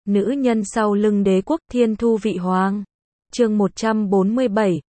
Nữ nhân sau lưng đế quốc thiên thu vị hoàng. Chương 147,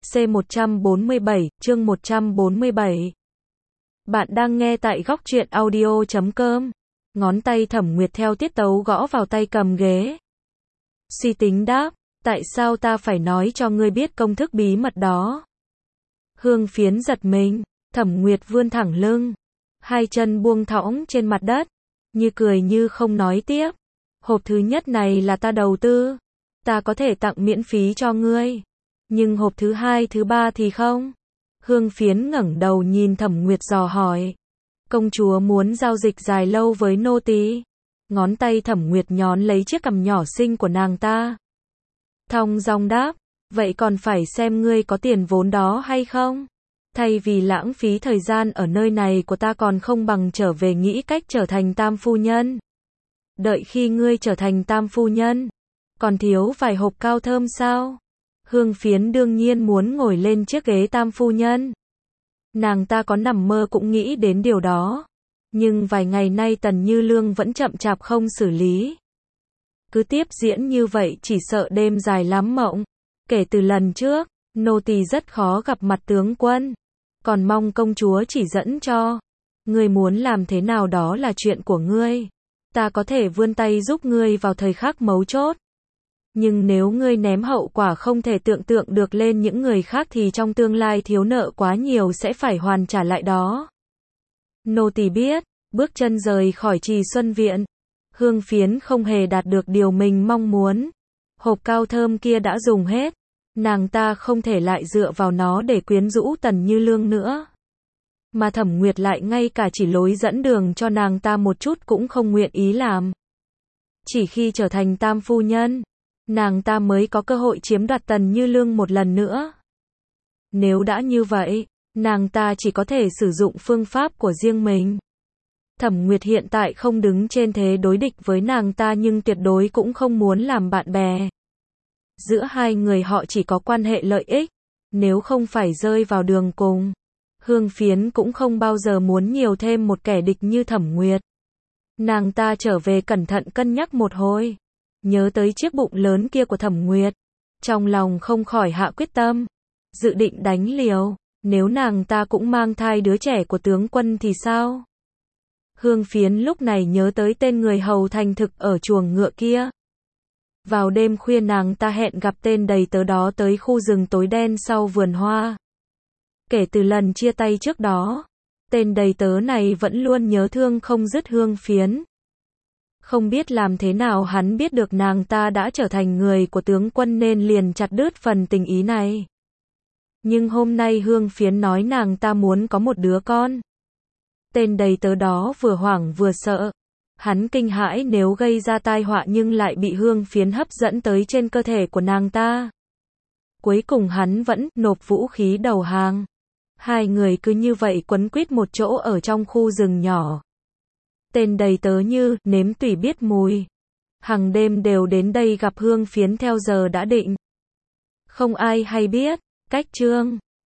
C147, chương 147. Bạn đang nghe tại góc truyện audio.com. Ngón tay Thẩm Nguyệt theo tiết tấu gõ vào tay cầm ghế. Suy tính đáp, tại sao ta phải nói cho ngươi biết công thức bí mật đó? Hương Phiến giật mình, Thẩm Nguyệt vươn thẳng lưng, hai chân buông thõng trên mặt đất, như cười như không nói tiếp. Hộp thứ nhất này là ta đầu tư, ta có thể tặng miễn phí cho ngươi, nhưng hộp thứ hai, thứ ba thì không. Hương Phiến ngẩng đầu nhìn Thẩm Nguyệt dò hỏi, công chúa muốn giao dịch dài lâu với nô tỳ? Ngón tay Thẩm Nguyệt nhón lấy chiếc cằm nhỏ xinh của nàng ta. Thong dong đáp, vậy còn phải xem ngươi có tiền vốn đó hay không. Thay vì lãng phí thời gian ở nơi này của ta còn không bằng trở về nghĩ cách trở thành tam phu nhân. Đợi khi ngươi trở thành tam phu nhân, còn thiếu vài hộp cao thơm sao? Hương Phiến đương nhiên muốn ngồi lên chiếc ghế tam phu nhân. Nàng ta có nằm mơ cũng nghĩ đến điều đó. Nhưng vài ngày nay Tần Như Lương vẫn chậm chạp không xử lý. Cứ tiếp diễn như vậy chỉ sợ đêm dài lắm mộng. Kể từ lần trước, nô tỳ rất khó gặp mặt tướng quân. Còn mong công chúa chỉ dẫn cho. Ngươi muốn làm thế nào đó là chuyện của ngươi. Ta có thể vươn tay giúp ngươi vào thời khắc mấu chốt. Nhưng nếu ngươi ném hậu quả không thể tưởng tượng được lên những người khác thì trong tương lai thiếu nợ quá nhiều sẽ phải hoàn trả lại đó. Nô tỳ biết, bước chân rời khỏi Trì Xuân Viện. Hương Phiến không hề đạt được điều mình mong muốn. Hộp cao thơm kia đã dùng hết. Nàng ta không thể lại dựa vào nó để quyến rũ Tần Như Lương nữa. Mà Thẩm Nguyệt lại ngay cả chỉ lối dẫn đường cho nàng ta một chút cũng không nguyện ý làm. Chỉ khi trở thành tam phu nhân, nàng ta mới có cơ hội chiếm đoạt Tần Như Lương một lần nữa. Nếu đã như vậy, nàng ta chỉ có thể sử dụng phương pháp của riêng mình. Thẩm Nguyệt hiện tại không đứng trên thế đối địch với nàng ta nhưng tuyệt đối cũng không muốn làm bạn bè. Giữa hai người họ chỉ có quan hệ lợi ích, nếu không phải rơi vào đường cùng. Hương Phiến cũng không bao giờ muốn nhiều thêm một kẻ địch như Thẩm Nguyệt. Nàng ta trở về cẩn thận cân nhắc một hồi, nhớ tới chiếc bụng lớn kia của Thẩm Nguyệt, trong lòng không khỏi hạ quyết tâm, dự định đánh liều, nếu nàng ta cũng mang thai đứa trẻ của tướng quân thì sao? Hương Phiến lúc này nhớ tới tên người hầu thành thực ở chuồng ngựa kia. Vào đêm khuya nàng ta hẹn gặp tên đầy tớ đó tới khu rừng tối đen sau vườn hoa. Kể từ lần chia tay trước đó, tên đầy tớ này vẫn luôn nhớ thương không dứt Hương Phiến. Không biết làm thế nào hắn biết được nàng ta đã trở thành người của tướng quân nên liền chặt đứt phần tình ý này. Nhưng hôm nay Hương Phiến nói nàng ta muốn có một đứa con. Tên đầy tớ đó vừa hoảng vừa sợ. Hắn kinh hãi nếu gây ra tai họa nhưng lại bị Hương Phiến hấp dẫn tới trên cơ thể của nàng ta. Cuối cùng hắn vẫn nộp vũ khí đầu hàng. Hai người cứ như vậy quấn quýt một chỗ ở trong khu rừng nhỏ. Tên đầy tớ như nếm tùy biết mùi. Hằng đêm đều đến đây gặp Hương Phiến theo giờ đã định. Không ai hay biết, cách chương